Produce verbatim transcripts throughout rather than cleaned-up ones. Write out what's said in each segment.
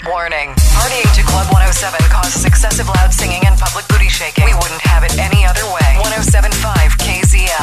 Warning. Partying to Club one oh seven causes excessive loud singing and public booty shaking. We wouldn't have it any other way. one oh seven point five K Z L.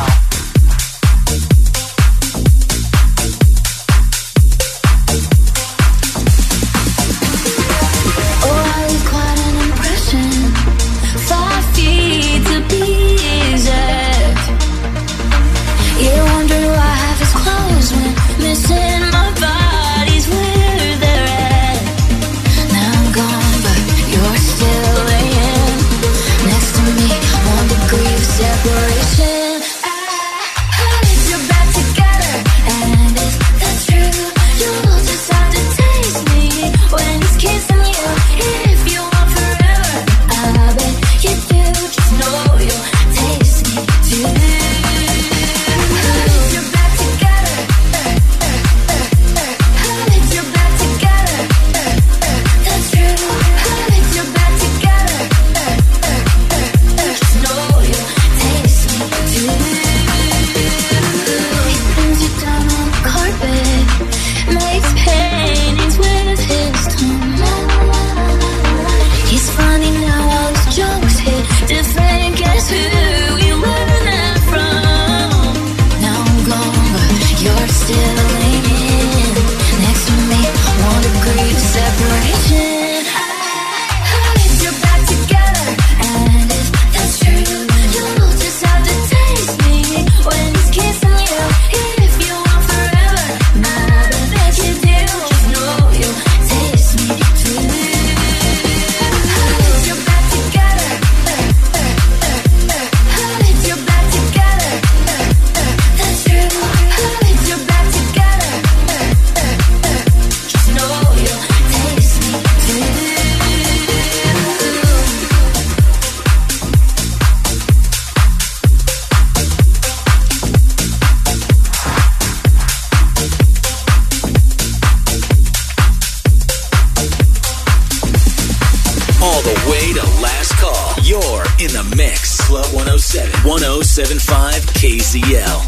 one oh seven point five K Z L.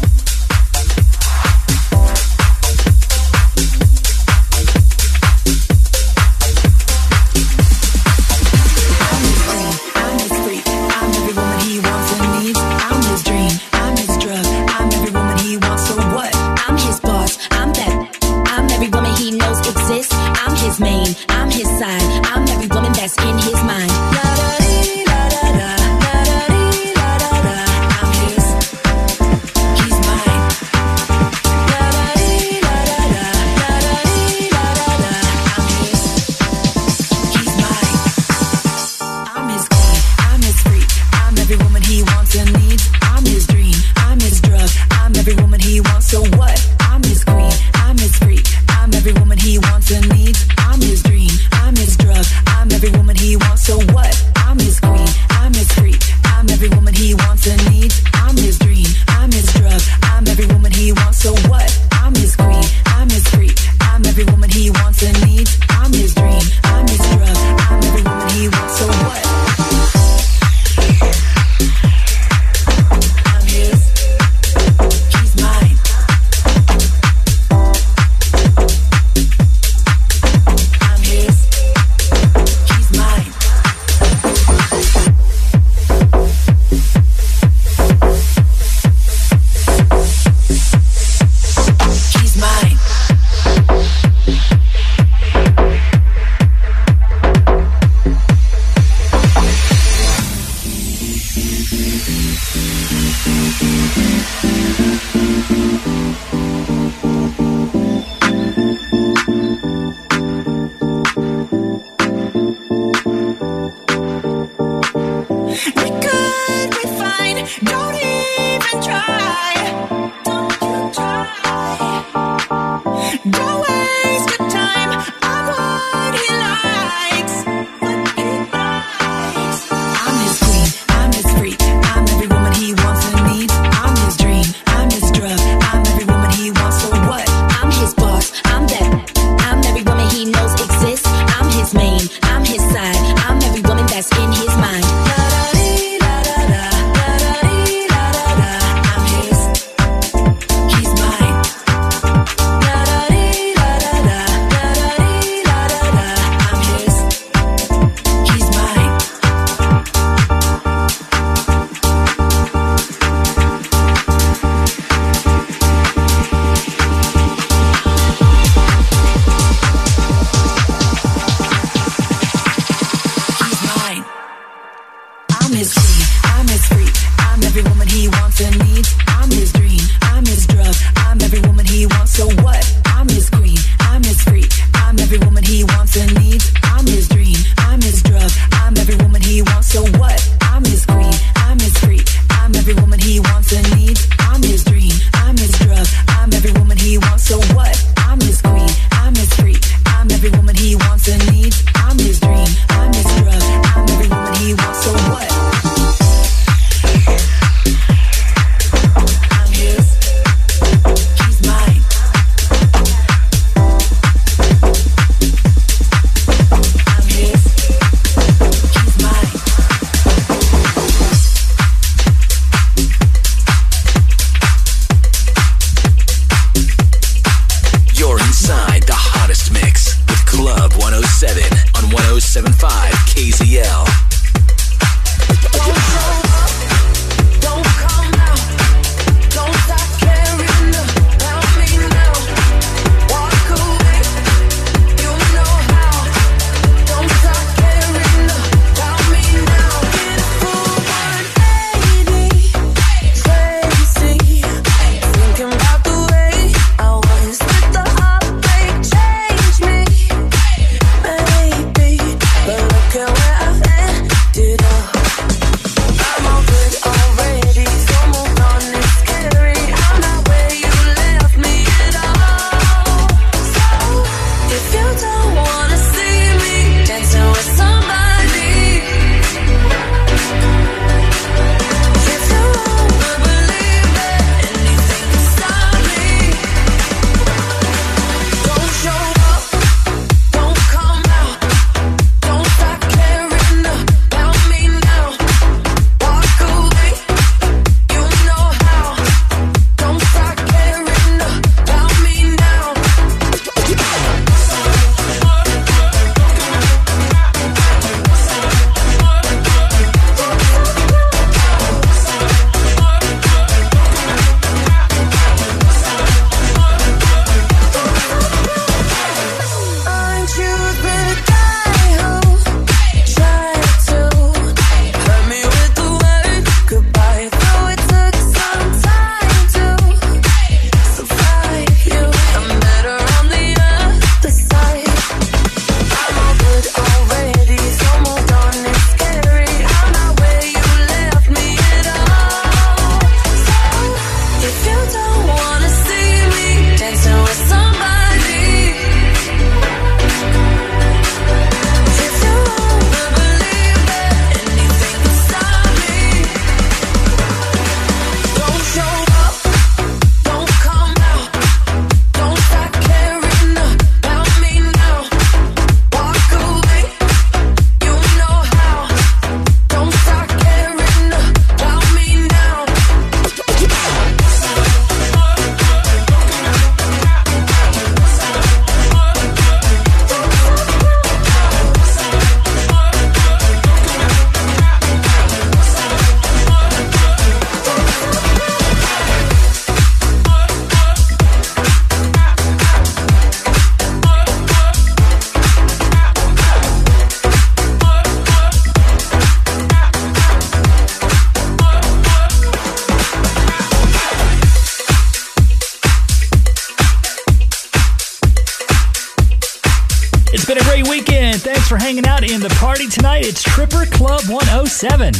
I'm his dream, I'm his drug. oh seven on one oh seven point five K Z L. For hanging out in the party tonight. It's Tripper Club one oh seven.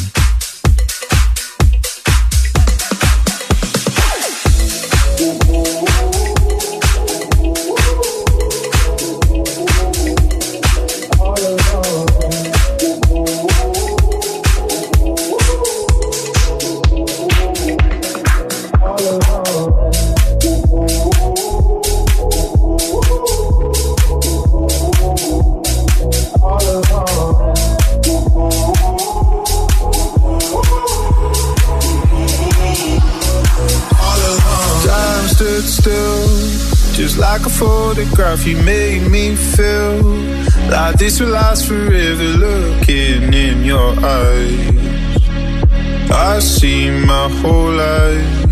Like a photograph, you made me feel like this will last forever. Looking in your eyes, I see my whole life.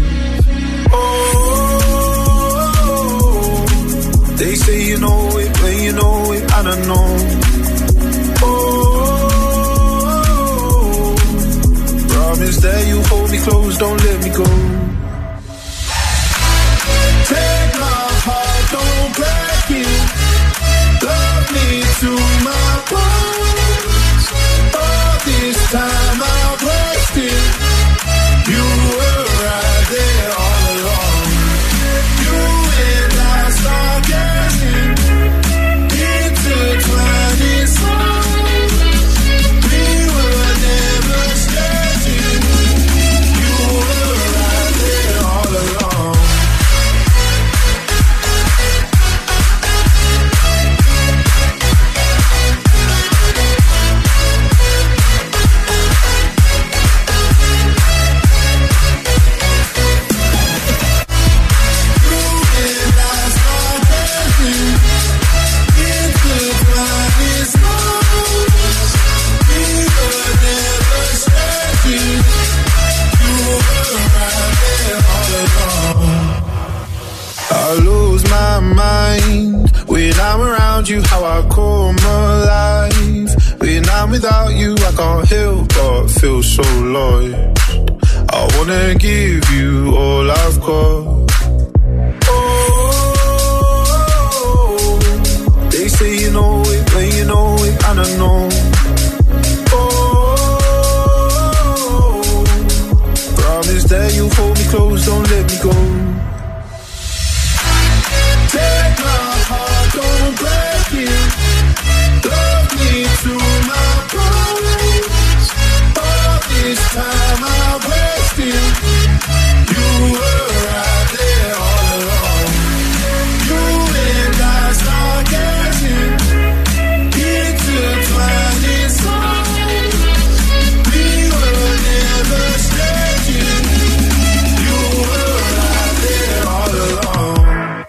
Oh, they say you know it when you know it, I don't know. Oh, promise that you hold me close, don't let me go. Take my heart, don't break it. Love me to my bones. All this time I've wasted. You were right there all along. You and I start getting intertwined in songs. We were never stressing. You were right there all along. without you, I can't help but feel so lost. I wanna give you all I've got. Oh, they say you know it when you know it, and I know. Oh, promise that you'll hold me close, don't let me go. Take my heart, don't break it. Love me to my bones. All this time I wasted. You were right there all along. You and I start getting intertwined in songs. We were never strangers. You were right there all along.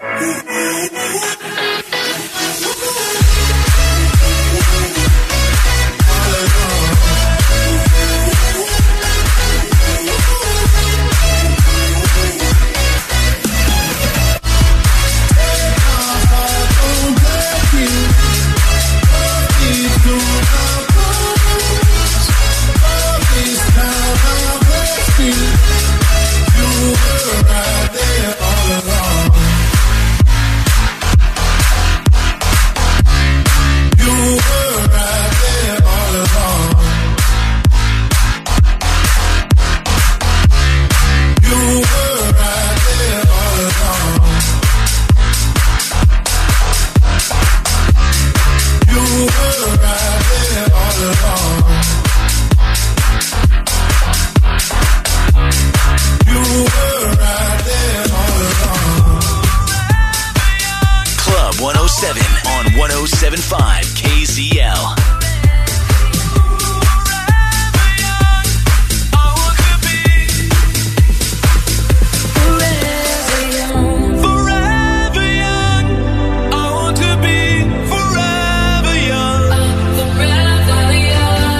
one oh seven point five K Z L. Forever young.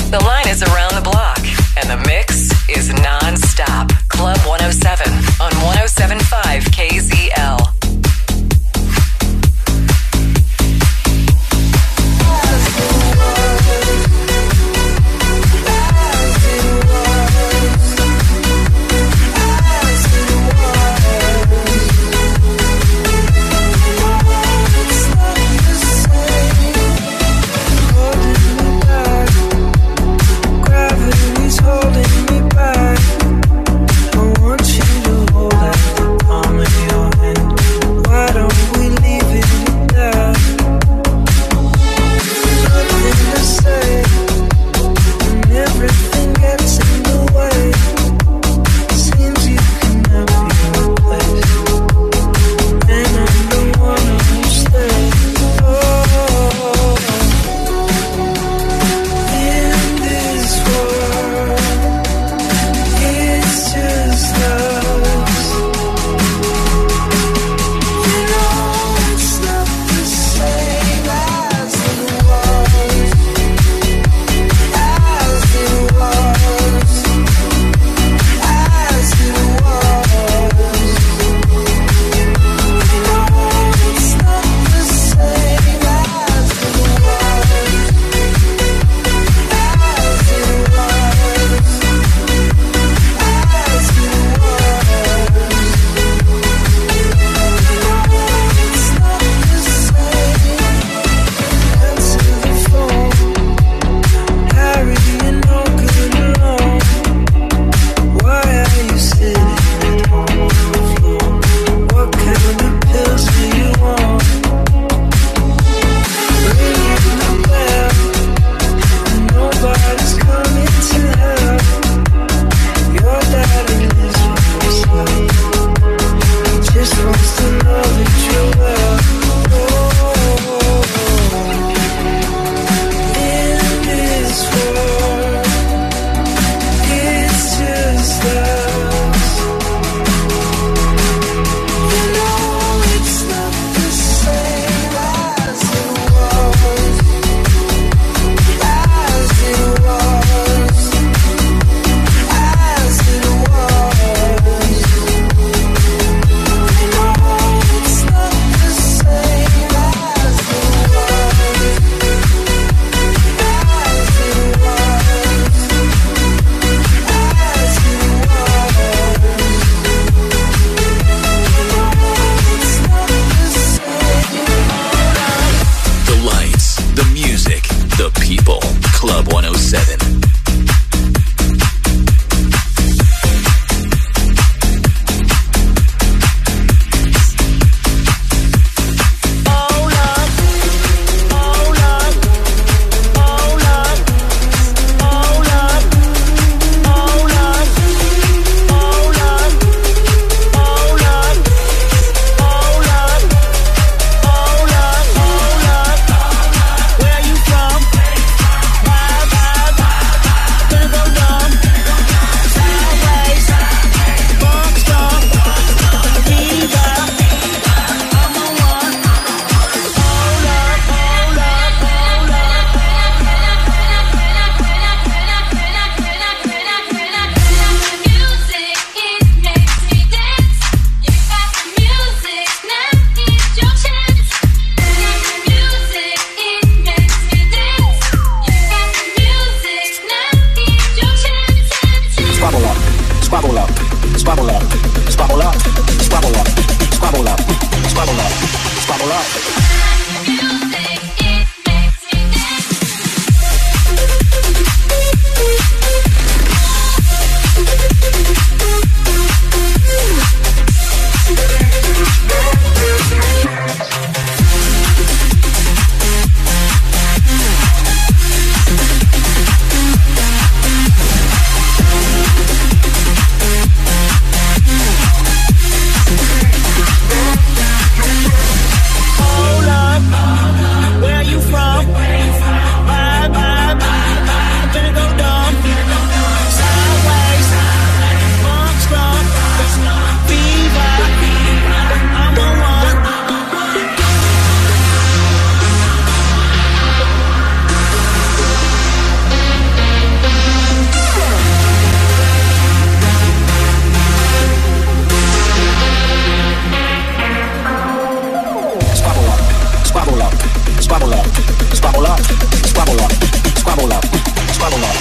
The line is around the block, and the mix is non-stop. Club one oh seven on one oh seven point five K Z L.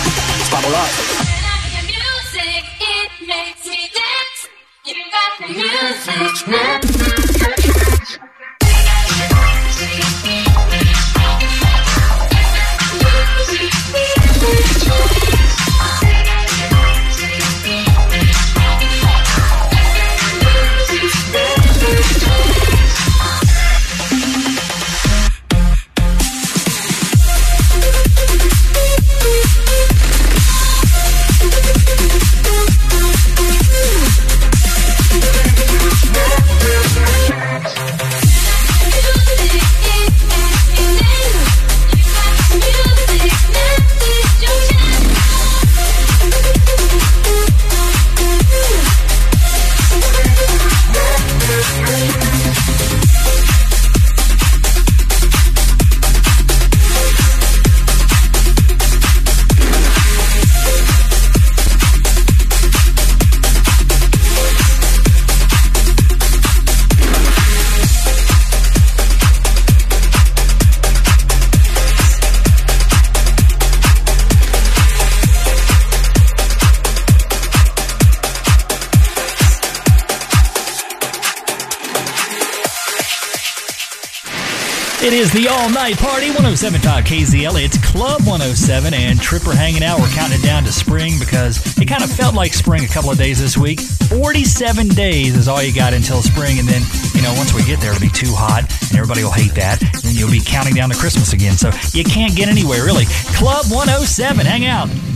It's Bubble Up. Music, it makes me dance. You got the music. It is the all-night party, one oh seven point five K Z L. It's Club one oh seven and Tripper hanging out. We're counting it down to spring because it kind of felt like spring a couple of days this week. forty-seven days is all you got until spring, and then, you know, once we get there, it'll be too hot, and everybody will hate that, and then you'll be counting down to Christmas again. So you can't get anywhere, really. Club one oh seven, hang out.